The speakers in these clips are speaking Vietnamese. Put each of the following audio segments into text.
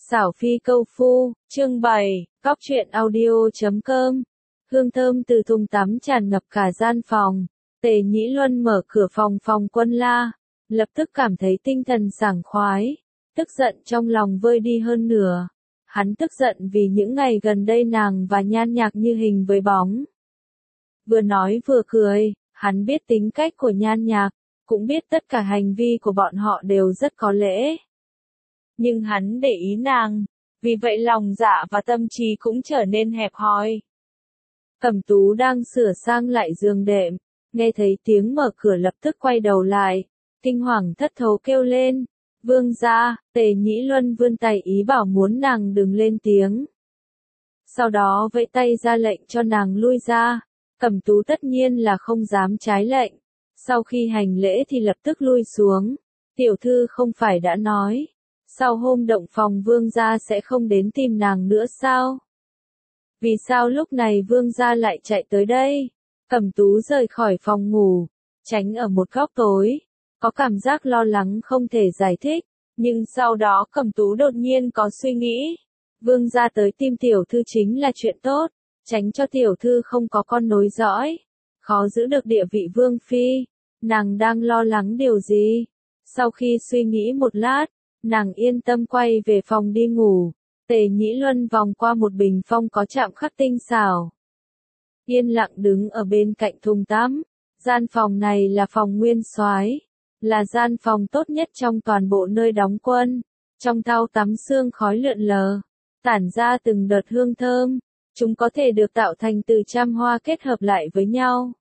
Xảo phi câu phu, chương 7, cóc truyện audio.com. Hương thơm từ thùng tắm tràn ngập cả gian phòng. Tề Nhĩ Luân mở cửa phòng Quân La, lập tức cảm thấy tinh thần sảng khoái, tức giận trong lòng vơi đi hơn nửa. Hắn tức giận vì những ngày gần đây nàng và Nhan Nhạc như hình với bóng. Vừa nói vừa cười, hắn biết tính cách của Nhan Nhạc, cũng biết tất cả hành vi của bọn họ đều rất có lễ. Nhưng hắn để ý nàng, vì vậy lòng dạ và tâm trí cũng trở nên hẹp hòi. Cẩm Tú đang sửa sang lại giường đệm, nghe thấy tiếng mở cửa lập tức quay đầu lại, kinh hoàng thất thố kêu lên, "Vương gia!" Tề Nhĩ Luân vươn tay ý bảo muốn nàng đừng lên tiếng. Sau đó vẫy tay ra lệnh cho nàng lui ra, Cẩm Tú tất nhiên là không dám trái lệnh. Sau khi hành lễ thì lập tức lui xuống, "Tiểu thư không phải đã nói, sau hôm động phòng vương gia sẽ không đến tìm nàng nữa sao? Vì sao lúc này vương gia lại chạy tới đây?" Cẩm Tú rời khỏi phòng ngủ, tránh ở một góc tối, có cảm giác lo lắng không thể giải thích, nhưng sau đó Cẩm Tú đột nhiên có suy nghĩ, vương gia tới tìm tiểu thư chính là chuyện tốt, tránh cho tiểu thư không có con nối dõi, khó giữ được địa vị vương phi, nàng đang lo lắng điều gì? Sau khi suy nghĩ một lát, nàng yên tâm quay về phòng đi ngủ. Tề Nhĩ Luân vòng qua một bình phong có chạm khắc tinh xảo, yên lặng đứng ở bên cạnh thùng tắm. Gian phòng này là phòng nguyên soái, là gian phòng tốt nhất trong toàn bộ nơi đóng quân. Trong thau tắm sương khói lượn lờ, tản ra từng đợt hương thơm, chúng có thể được tạo thành từ trăm hoa kết hợp lại với nhau.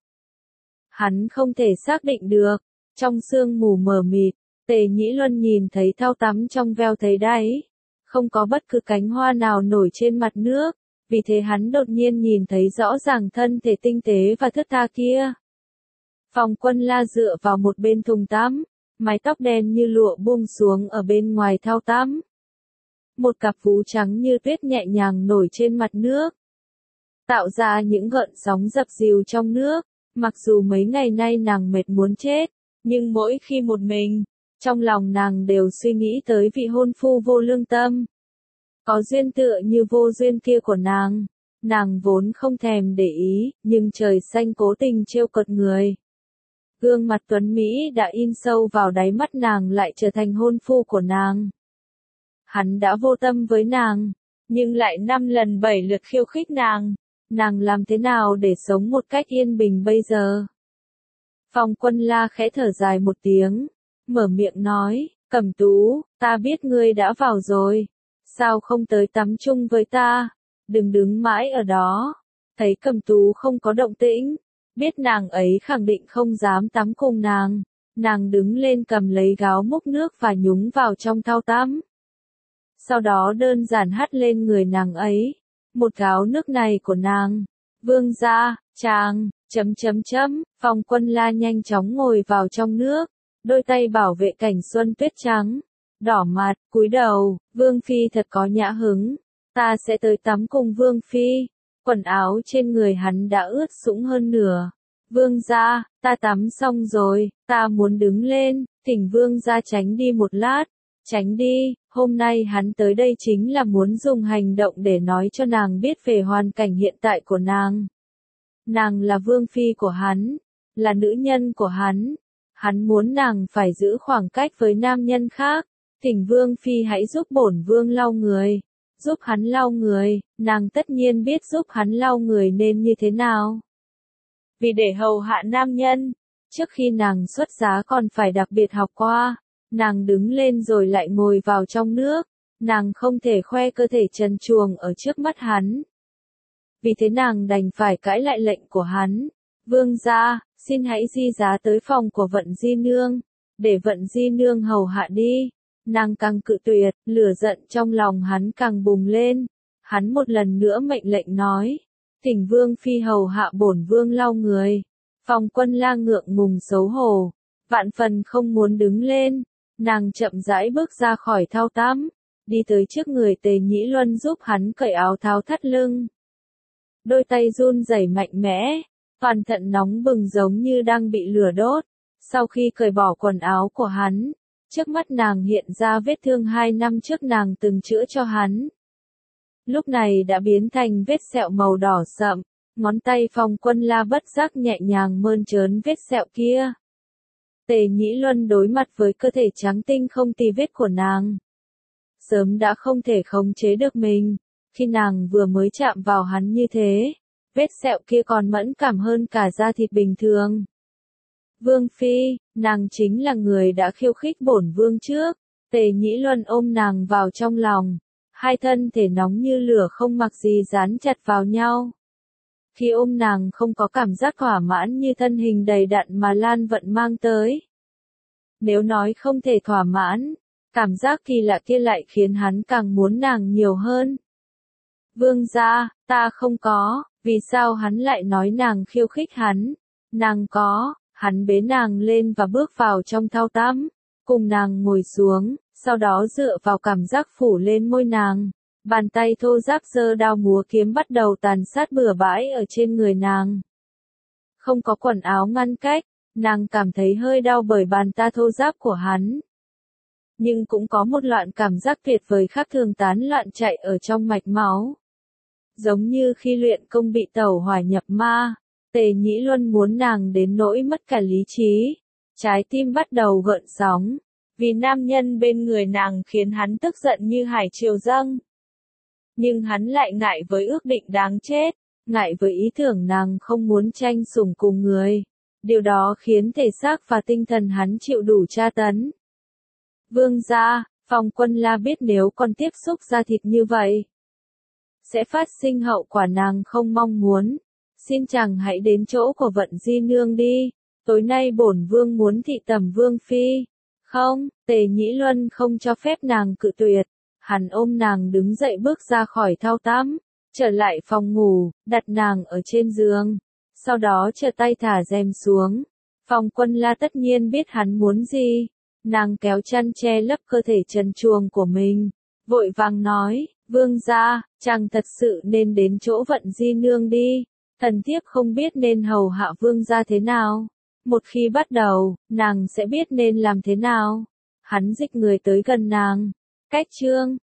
Hắn không thể xác định được, trong sương mù mờ mịt, Tề Nhĩ Luân nhìn thấy thau tắm trong veo thấy đáy, không có bất cứ cánh hoa nào nổi trên mặt nước, vì thế hắn đột nhiên nhìn thấy rõ ràng thân thể tinh tế và thướt tha kia. Quân La dựa vào một bên thùng tắm, mái tóc đen như lụa buông xuống ở bên ngoài thau tắm. Một cặp vú trắng như tuyết nhẹ nhàng nổi trên mặt nước, tạo ra những gợn sóng dập dìu trong nước. Mặc dù mấy ngày nay nàng mệt muốn chết, nhưng mỗi khi một mình, trong lòng nàng đều suy nghĩ tới vị hôn phu vô lương tâm, có duyên tựa như vô duyên kia của nàng. Nàng vốn không thèm để ý, nhưng trời xanh cố tình trêu cợt người. Gương mặt tuấn Mỹ đã in sâu vào đáy mắt nàng lại trở thành hôn phu của nàng. Hắn đã vô tâm với nàng, nhưng lại 5 lần 7 lượt khiêu khích nàng. Nàng làm thế nào để sống một cách yên bình bây giờ? Quân La khẽ thở dài một tiếng, mở miệng nói, "Cẩm Tú, ta biết ngươi đã vào rồi, sao không tới tắm chung với ta, đừng đứng mãi ở đó." Thấy Cẩm Tú không có động tĩnh, biết nàng ấy khẳng định không dám tắm cùng nàng, nàng đứng lên cầm lấy gáo múc nước và nhúng vào trong thau tắm. Sau đó đơn giản hắt lên người nàng ấy, một gáo nước này của nàng. "Vương gia, chàng, Quân La nhanh chóng ngồi vào trong nước, đôi tay bảo vệ cảnh xuân tuyết trắng, đỏ mặt, cúi đầu, "Vương phi thật có nhã hứng, ta sẽ tới tắm cùng vương phi." Quần áo trên người hắn đã ướt sũng hơn nửa. "Vương gia, ta tắm xong rồi, ta muốn đứng lên, thỉnh vương gia tránh đi một lát." "Tránh đi." Hôm nay hắn tới đây chính là muốn dùng hành động để nói cho nàng biết về hoàn cảnh hiện tại của nàng. Nàng là vương phi của hắn, là nữ nhân của hắn. Hắn muốn nàng phải giữ khoảng cách với nam nhân khác. "Thỉnh vương phi hãy giúp bổn vương lau người." Giúp hắn lau người, nàng tất nhiên biết giúp hắn lau người nên như thế nào. Vì để hầu hạ nam nhân, trước khi nàng xuất giá còn phải đặc biệt học qua. Nàng đứng lên rồi lại ngồi vào trong nước, nàng không thể khoe cơ thể trần truồng ở trước mắt hắn. Vì thế nàng đành phải cãi lại lệnh của hắn. "Vương gia, xin hãy di giá tới phòng của Vận Di Nương, để Vận Di Nương hầu hạ đi." Nàng càng cự tuyệt, lửa giận trong lòng hắn càng bùng lên. Hắn một lần nữa mệnh lệnh nói, "Thỉnh vương phi hầu hạ bổn vương lau người." Quân La ngượng ngùng xấu hổ, vạn phần không muốn đứng lên. Nàng chậm rãi bước ra khỏi thau tắm, đi tới trước người Tề Nhĩ Luân giúp hắn cởi áo tháo thắt lưng. Đôi tay run rẩy mạnh mẽ, toàn thân nóng bừng giống như đang bị lửa đốt. Sau khi cởi bỏ quần áo của hắn, Trước mắt nàng hiện ra vết thương 2 năm trước nàng từng chữa cho hắn. Lúc này đã biến thành vết sẹo màu đỏ sậm, ngón tay Phong Quân La bất giác nhẹ nhàng mơn trớn vết sẹo kia. Tề Nhĩ Luân đối mặt với cơ thể trắng tinh không tì vết của nàng. Sớm đã không thể khống chế được mình, khi nàng vừa mới chạm vào hắn như thế, vết sẹo kia còn mẫn cảm hơn cả da thịt bình thường. Vương Phi, nàng chính là người đã khiêu khích bổn vương trước. Tề Nhĩ Luân ôm nàng vào trong lòng, hai thân thể nóng như lửa không mặc gì dán chặt vào nhau. Khi ôm nàng không có cảm giác thỏa mãn như thân hình đầy đặn mà Lan Vận mang tới. Nếu nói không thể thỏa mãn, cảm giác kỳ lạ kia lại khiến hắn càng muốn nàng nhiều hơn. Vương gia, ta không có, vì sao hắn lại nói nàng khiêu khích hắn? Nàng có, hắn bế nàng lên và bước vào trong thau tắm, cùng nàng ngồi xuống, sau đó dựa vào cảm giác phủ lên môi nàng. Bàn tay thô ráp giơ đao múa kiếm bắt đầu tàn sát bừa bãi ở trên người nàng. Không có quần áo ngăn cách, nàng cảm thấy hơi đau bởi bàn tay thô ráp của hắn. Nhưng cũng có một loại cảm giác tuyệt vời khác thường tán loạn chạy ở trong mạch máu. Giống như khi luyện công bị tẩu hỏa nhập ma, Tề Nhĩ Luân muốn nàng đến nỗi mất cả lý trí. Trái tim bắt đầu gợn sóng, vì nam nhân bên người nàng khiến hắn tức giận như hải triều dâng. Nhưng hắn lại ngại với ước định đáng chết, ngại với ý tưởng nàng không muốn tranh sủng cùng người. Điều đó khiến thể xác và tinh thần hắn chịu đủ tra tấn. Vương gia, Phong Quân La biết nếu còn tiếp xúc da thịt như vậy, sẽ phát sinh hậu quả nàng không mong muốn. Xin chàng hãy đến chỗ của Vận Di Nương đi, tối nay bổn vương muốn thị tẩm Vương Phi. Không, Tề Nhĩ Luân không cho phép nàng cự tuyệt. Hắn ôm nàng đứng dậy bước ra khỏi thau tắm, trở lại phòng ngủ, đặt nàng ở trên giường. Sau đó trở tay thả rèm xuống. Phong Quân La tất nhiên biết hắn muốn gì. Nàng kéo chăn che lấp cơ thể trần truồng của mình, vội vàng nói, vương gia, chàng thật sự nên đến chỗ Vận Di Nương đi. Thần thiếp không biết nên hầu hạ vương gia thế nào. Một khi bắt đầu, nàng sẽ biết nên làm thế nào. Hắn dịch người tới gần nàng. Cách chương